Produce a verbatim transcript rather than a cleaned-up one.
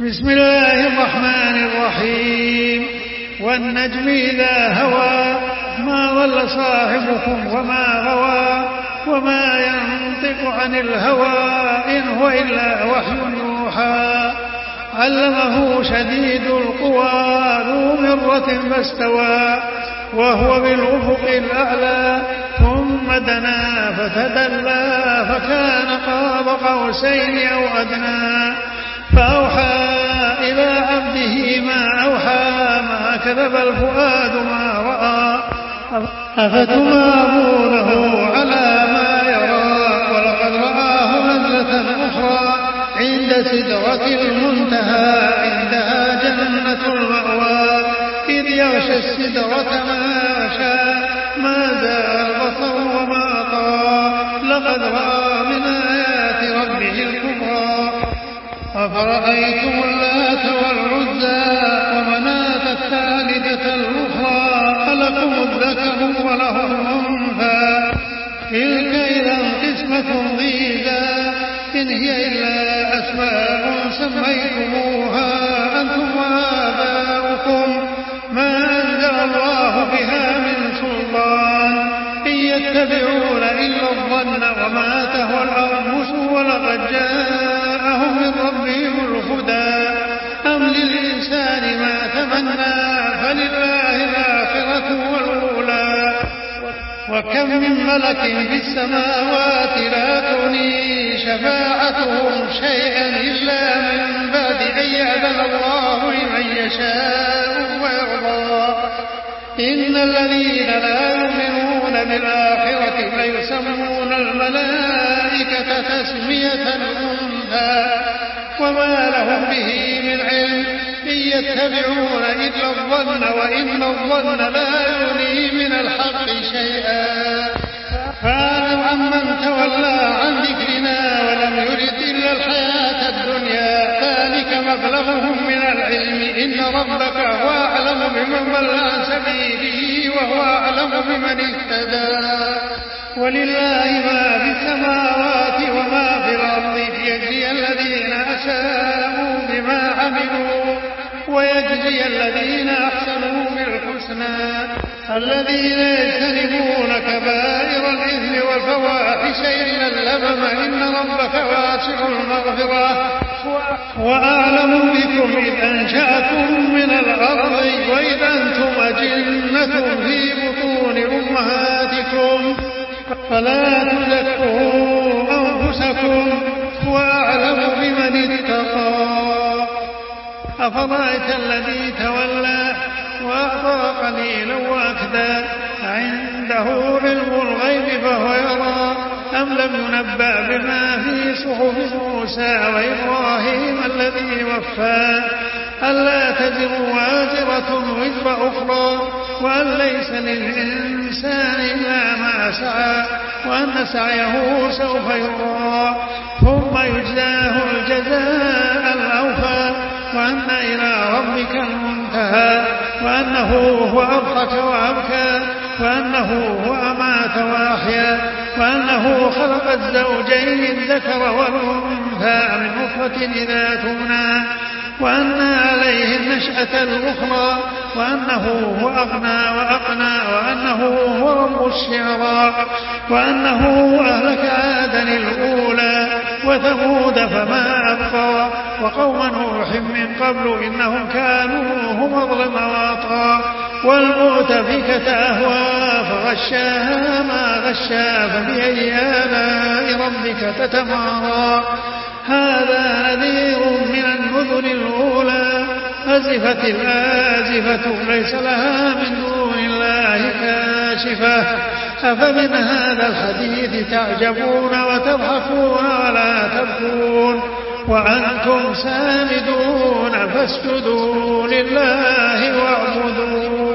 بسم الله الرحمن الرحيم والنجم إذا هوى ما ضل صاحبكم وما غوى وما ينطق عن الهوى إن هو إلا وحي يوحى علمه شديد القوى ذو مرة فاستوى وهو بالأفق الأعلى ثم دنا فتدلى فكان قاب قوسين أو أدنى فأوحى إلى عبده ما أوحى ما كذب الفؤاد ما رأى أفتمارونه على ما يرى ولقد رآه نزلة أخرى عند سدرة المنتهى عندها جنة المأوى إذ يغشى السدرة ما يغشى ما زاغ البصر وما طغى لقد رأى من آيات ربه الكبرى أفرأيتم اللات والعزى ومناة الثالثة الأخرى ألكم الذكر وله الأنثى تلك إذا قسمة ضيزى إن هي إلا أسماء سميتموها أنتم وآباؤكم ما أنزل الله بها من سلطان إن يتبعون إلا الظن وما تهوى الأنفس ولقد جاءهم من ربهم الهدى أم للإنسان ما تمنى فلله الآخرة والأولى وكم من ملك في السماوات لا تغني شفاعتهم شيئا إلا من بعد أن يأذن الله لمن يشاء ويرضى إن الذين لا يؤمنون بالآخرة ليسمون الملائكة تسمية الأنثى وما لهم به من علم إن يتبعون إلا الظن وإن الظن لا يغني من الحق شيئا فاعلم عمن تولى عن ذكرنا ولم يرد إلا الحياة الدنيا ذلك مبلغهم من العلم إن ربك هو أعلم بمن ضل عن سبيله وهو أعلم بمن اهتدى ولله ما في السماوات وما في الأرض ليجزي الذين أساءوا بما عملوا ويجزي الذين أحسنوا بالحسنى الذين يجتنبون كبائر الإثم والفواحش إلا اللمم إن ربك واسع المغفرة وأعلم بكم إذ أنشأكم من الأرض وإذ أنتم أجنة في بطون أمهاتكم فلا تزكوا أنفسكم وأعلم بمن اتقى أفرأيت الذي تولى وأعطى قليلا وأكدى عنده علم الغيب فهو يرى أم لم ينبأ بما في صحف موسى وإبراهيم الذي وفى ألا تزر وازرة وزر أخرى وأن ليس للإنسان إلا ما سعى وأن سعيه سوف يرى ثم يجزاه الجزاء الأوفى وأن إلى ربك المنتهى وأنه هو أضحك وأبكى وأنه هو أمات وأحيا وأنه خلق الزوجين الذكر والأنثى من نطفة إذا تمنى وأن عليه النشأة الأخرى وأنه هو أغنى وأقنى وأنه هو رب الشعراء وأنه أهلك عادا الأولى وثمود فما أبقى وقوم نوح من قبل إنهم كانوا هم أظلم وأطغى والمؤتفكة أهوى فغشاها ما غشا فبأي آلاء ربك تتمارى هذا نذير من النذر الأولى أزفت الآزفة ليس لها من دون الله كاشفة أفمن هذا الحديث تعجبون وتضحكون ولا تبكون وأنتم سامدون فاسجدوا لله واعبدوا